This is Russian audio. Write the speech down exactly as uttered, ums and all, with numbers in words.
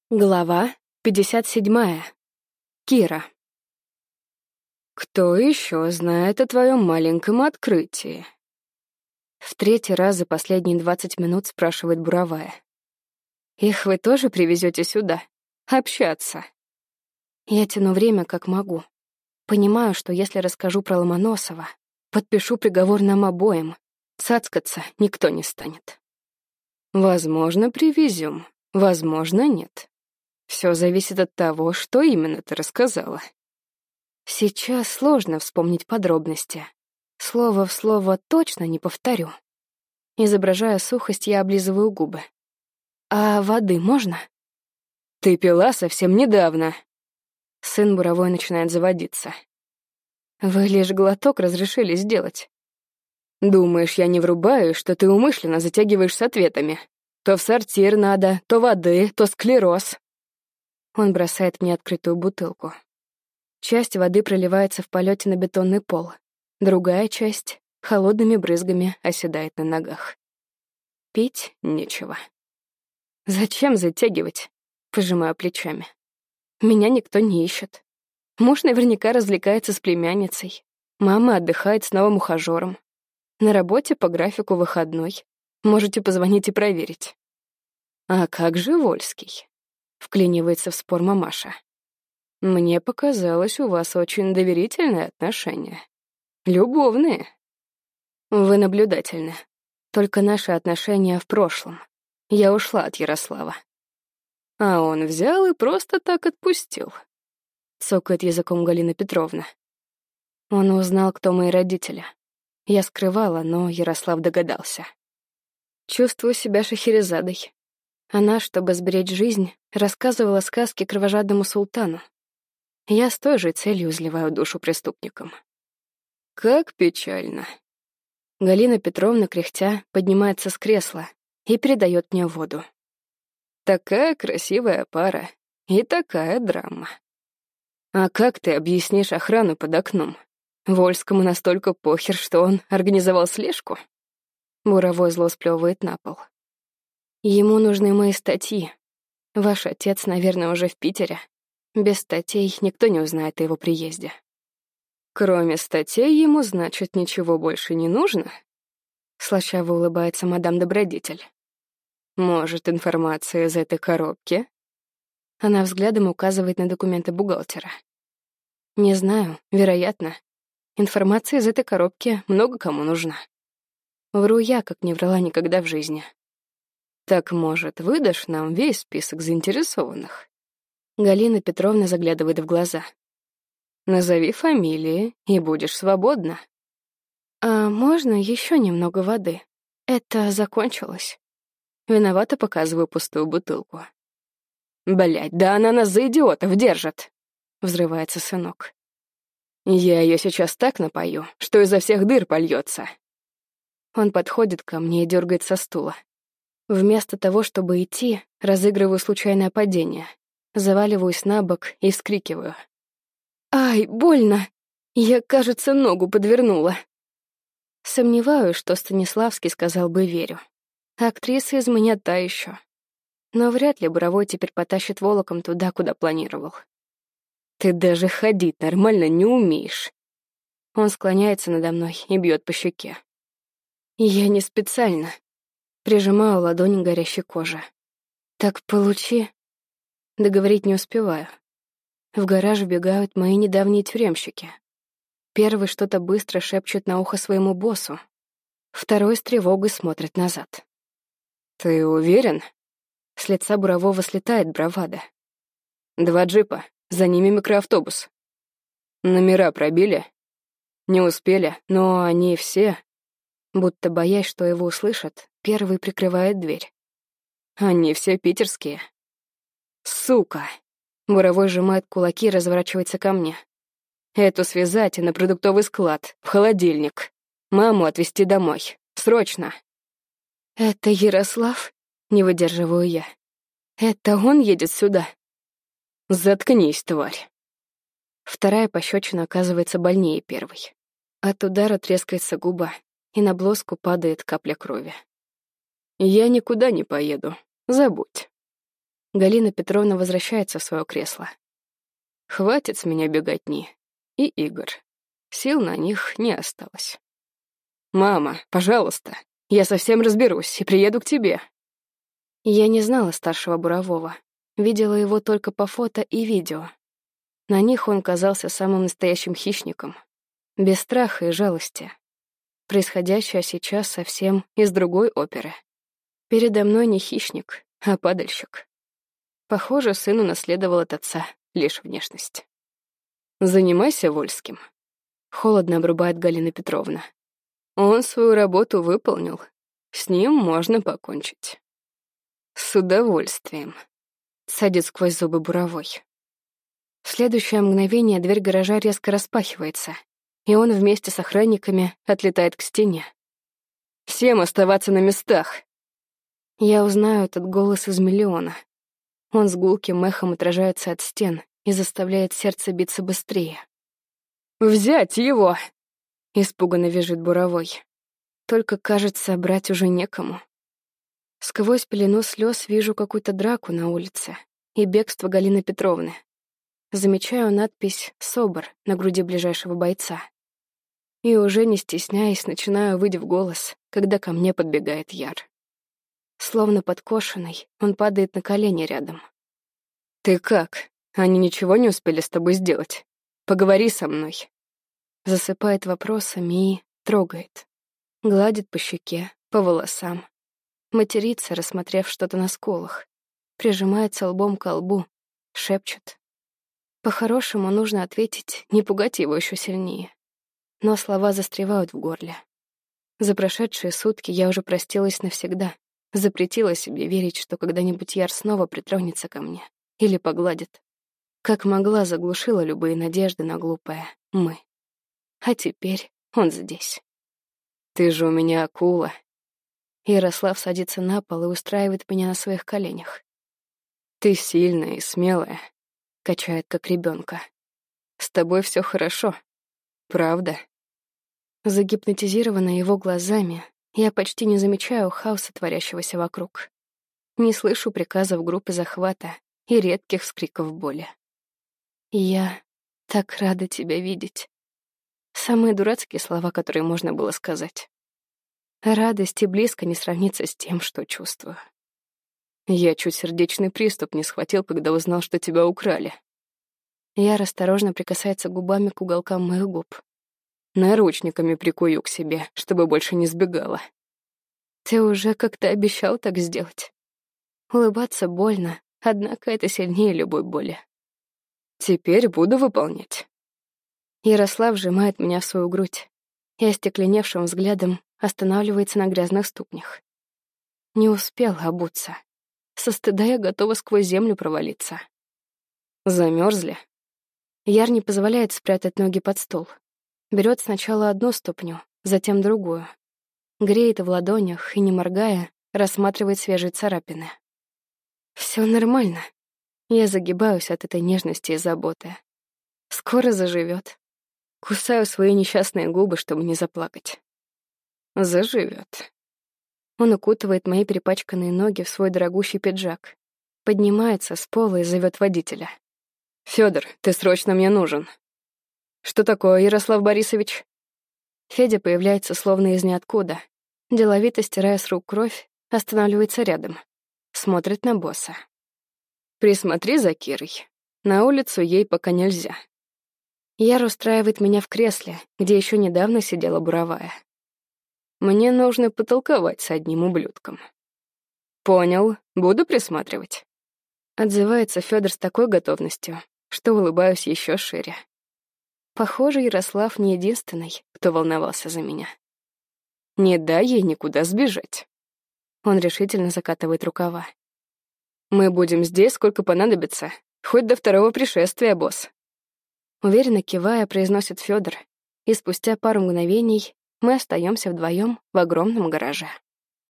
Глава пятьдесят седьмая. Кира. «Кто еще знает о твоем маленьком открытии?» В третий раз за последние двадцать минут спрашивает Буровая. «Их вы тоже привезете сюда? Общаться?» Я тяну время, как могу. Понимаю, что если расскажу про Ломоносова, подпишу приговор нам обоим. Цацкаться никто не станет. «Возможно, привезем, возможно, нет. Все зависит от того, что именно ты рассказала». Сейчас сложно вспомнить подробности. Слово в слово точно не повторю. Изображая сухость, я облизываю губы. «А воды можно?» «Ты пила совсем недавно». Сын Буровой начинает заводиться. «Вы лишь глоток разрешили сделать». «Думаешь, я не врубаю, что ты умышленно затягиваешь с ответами? То в сортир надо, то воды, то склероз». Он бросает мне открытую бутылку. Часть воды проливается в полете на бетонный пол. Другая часть холодными брызгами оседает на ногах. Пить нечего. «Зачем затягивать?» — пожимаю плечами. «Меня никто не ищет. Муж наверняка развлекается с племянницей. Мама отдыхает с новым ухажёром. На работе по графику выходной. Можете позвонить и проверить». «А как же Вольский?» — вклинивается в спор мамаша. «Мне показалось, у вас очень доверительные отношения. Любовные». «Вы наблюдательны. Только наши отношения в прошлом. Я ушла от Ярослава». «А он взял и просто так отпустил», — цокает языком Галина Петровна. Он узнал, кто мои родители. Я скрывала, но Ярослав догадался. Чувствую себя Шахерезадой. Она, чтобы сберечь жизнь, рассказывала сказки кровожадному султану. Я с той же целью изливаю душу преступникам. «Как печально». Галина Петровна, кряхтя, поднимается с кресла и передает мне воду. «Такая красивая пара и такая драма. А как ты объяснишь охрану под окном? Вольскому настолько похер, что он организовал слежку?» Буровой зло сплёвывает на пол. «Ему нужны мои статьи. Ваш отец, наверное, уже в Питере. Без статей никто не узнает о его приезде». «Кроме статей ему, значит, ничего больше не нужно?» Слащаво улыбается мадам Добродетель. «Может, информация из этой коробки?» Она взглядом указывает на документы бухгалтера. «Не знаю, вероятно. Информация из этой коробки много кому нужна. Вру я, как не врала никогда в жизни». «Так, может, выдашь нам весь список заинтересованных?» Галина Петровна заглядывает в глаза. «Назови фамилии, и будешь свободна». «А можно еще немного воды? Это закончилось». Виновато показываю пустую бутылку. «Блядь, да она нас за идиотов держит!» — взрывается сынок. «Я ее сейчас так напою, что изо всех дыр польется». Он подходит ко мне и дергает со стула. Вместо того, чтобы идти, разыгрываю случайное падение. Заваливаюсь на бок и вскрикиваю. «Ай, больно! Я, кажется, ногу подвернула». Сомневаюсь, что Станиславский сказал бы «верю». Актриса из меня та еще. Но вряд ли Буровой теперь потащит волоком туда, куда планировал. «Ты даже ходить нормально не умеешь». Он склоняется надо мной и бьет по щеке. Я не специально. Прижимаю ладонь к горящей коже. «Так получи». Договорить не успеваю. В гараж вбегают мои недавние тюремщики. Первый что-то быстро шепчет на ухо своему боссу. Второй с тревогой смотрит назад. «Ты уверен?» С лица Бурового слетает бравада. «Два джипа, за ними микроавтобус. Номера пробили?» «Не успели, но они все...» Будто боясь, что его услышат, первый прикрывает дверь. «Они все питерские». «Сука!» Буровой сжимает кулаки и разворачивается ко мне. «Эту связать и на продуктовый склад, в холодильник. Маму отвезти домой. Срочно!» «Это Ярослав?» — не выдерживаю я. «Это он едет сюда?» «Заткнись, тварь!» Вторая пощечина оказывается больнее первой. От удара трескается губа, и на блузку падает капля крови. «Я никуда не поеду. Забудь». Галина Петровна возвращается в свое кресло. Хватит с меня беготни. И игр. Сил на них не осталось. «Мама, пожалуйста, я совсем разберусь и приеду к тебе». Я не знала старшего Бурового. Видела его только по фото и видео. На них он казался самым настоящим хищником. Без страха и жалости. Происходящее сейчас совсем из другой оперы. Передо мной не хищник, а падальщик. Похоже, сын унаследовал от отца лишь внешность. «Занимайся Вольским», — холодно обрубает Галина Петровна. «Он свою работу выполнил. С ним можно покончить». «С удовольствием», — садит сквозь зубы Буровой. В следующее мгновение дверь гаража резко распахивается, и он вместе с охранниками отлетает к стене. «Всем оставаться на местах!» Я узнаю этот голос из миллиона. Он с гулким эхом отражается от стен и заставляет сердце биться быстрее. «Взять его!» — испуганно визжит Буровой. Только, кажется, брать уже некому. Сквозь пелену слез вижу какую-то драку на улице и бегство Галины Петровны. Замечаю надпись «СОБР» на груди ближайшего бойца. И уже не стесняясь, начинаю выть в голос, когда ко мне подбегает Яр. Словно подкошенный, он падает на колени рядом. «Ты как? Они ничего не успели с тобой сделать? Поговори со мной». Засыпает вопросами и трогает. Гладит по щеке, по волосам. Матерится, рассмотрев что-то на скулах. Прижимается лбом к лбу, шепчет. По-хорошему нужно ответить, не пугать его еще сильнее. Но слова застревают в горле. За прошедшие сутки я уже простилась навсегда. Запретила себе верить, что когда-нибудь Яр снова притронется ко мне или погладит. Как могла, заглушила любые надежды на глупое «мы». А теперь он здесь. «Ты же у меня акула». Ярослав садится на пол и устраивает меня на своих коленях. «Ты сильная и смелая», — качает как ребенка. «С тобой все хорошо, правда?» Загипнотизированная его глазами, я почти не замечаю хаоса, творящегося вокруг. Не слышу приказов группы захвата и редких вскриков боли. «Я так рада тебя видеть». Самые дурацкие слова, которые можно было сказать. Радость и близко не сравнится с тем, что чувствую. Я чуть сердечный приступ не схватил, когда узнал, что тебя украли. Яр осторожно прикасается губами к уголкам моих губ. Наручниками прикую к себе, чтобы больше не сбегала. Ты уже как-то обещал так сделать. Улыбаться больно, однако это сильнее любой боли. Теперь буду выполнять. Ярослав сжимает меня в свою грудь и остекленевшим взглядом останавливается на грязных ступнях. Не успел обуться. Со стыда я готова сквозь землю провалиться. Замерзли. Яр не позволяет спрятать ноги под стол. Берет сначала одну ступню, затем другую. Греет в ладонях и, не моргая, рассматривает свежие царапины. Все нормально. Я загибаюсь от этой нежности и заботы. Скоро заживет. Кусаю свои несчастные губы, чтобы не заплакать. Заживет. Он укутывает мои перепачканные ноги в свой дорогущий пиджак. Поднимается с пола и зовет водителя. «Фёдор, ты срочно мне нужен». «Что такое, Ярослав Борисович?» Федя появляется словно из ниоткуда. Деловито стирая с рук кровь, останавливается рядом. Смотрит на босса. «Присмотри за Кирой. На улицу ей пока нельзя». Яр устраивает меня в кресле, где еще недавно сидела Буровая. «Мне нужно потолковать с одним ублюдком». «Понял, буду присматривать». Отзывается Фёдор с такой готовностью, что улыбаюсь еще шире. Похоже, Ярослав не единственный, кто волновался за меня. Не дай ей никуда сбежать. Он решительно закатывает рукава. Мы будем здесь, сколько понадобится, хоть до второго пришествия, босс. Уверенно кивая, произносит Фёдор, и спустя пару мгновений мы остаемся вдвоем в огромном гараже.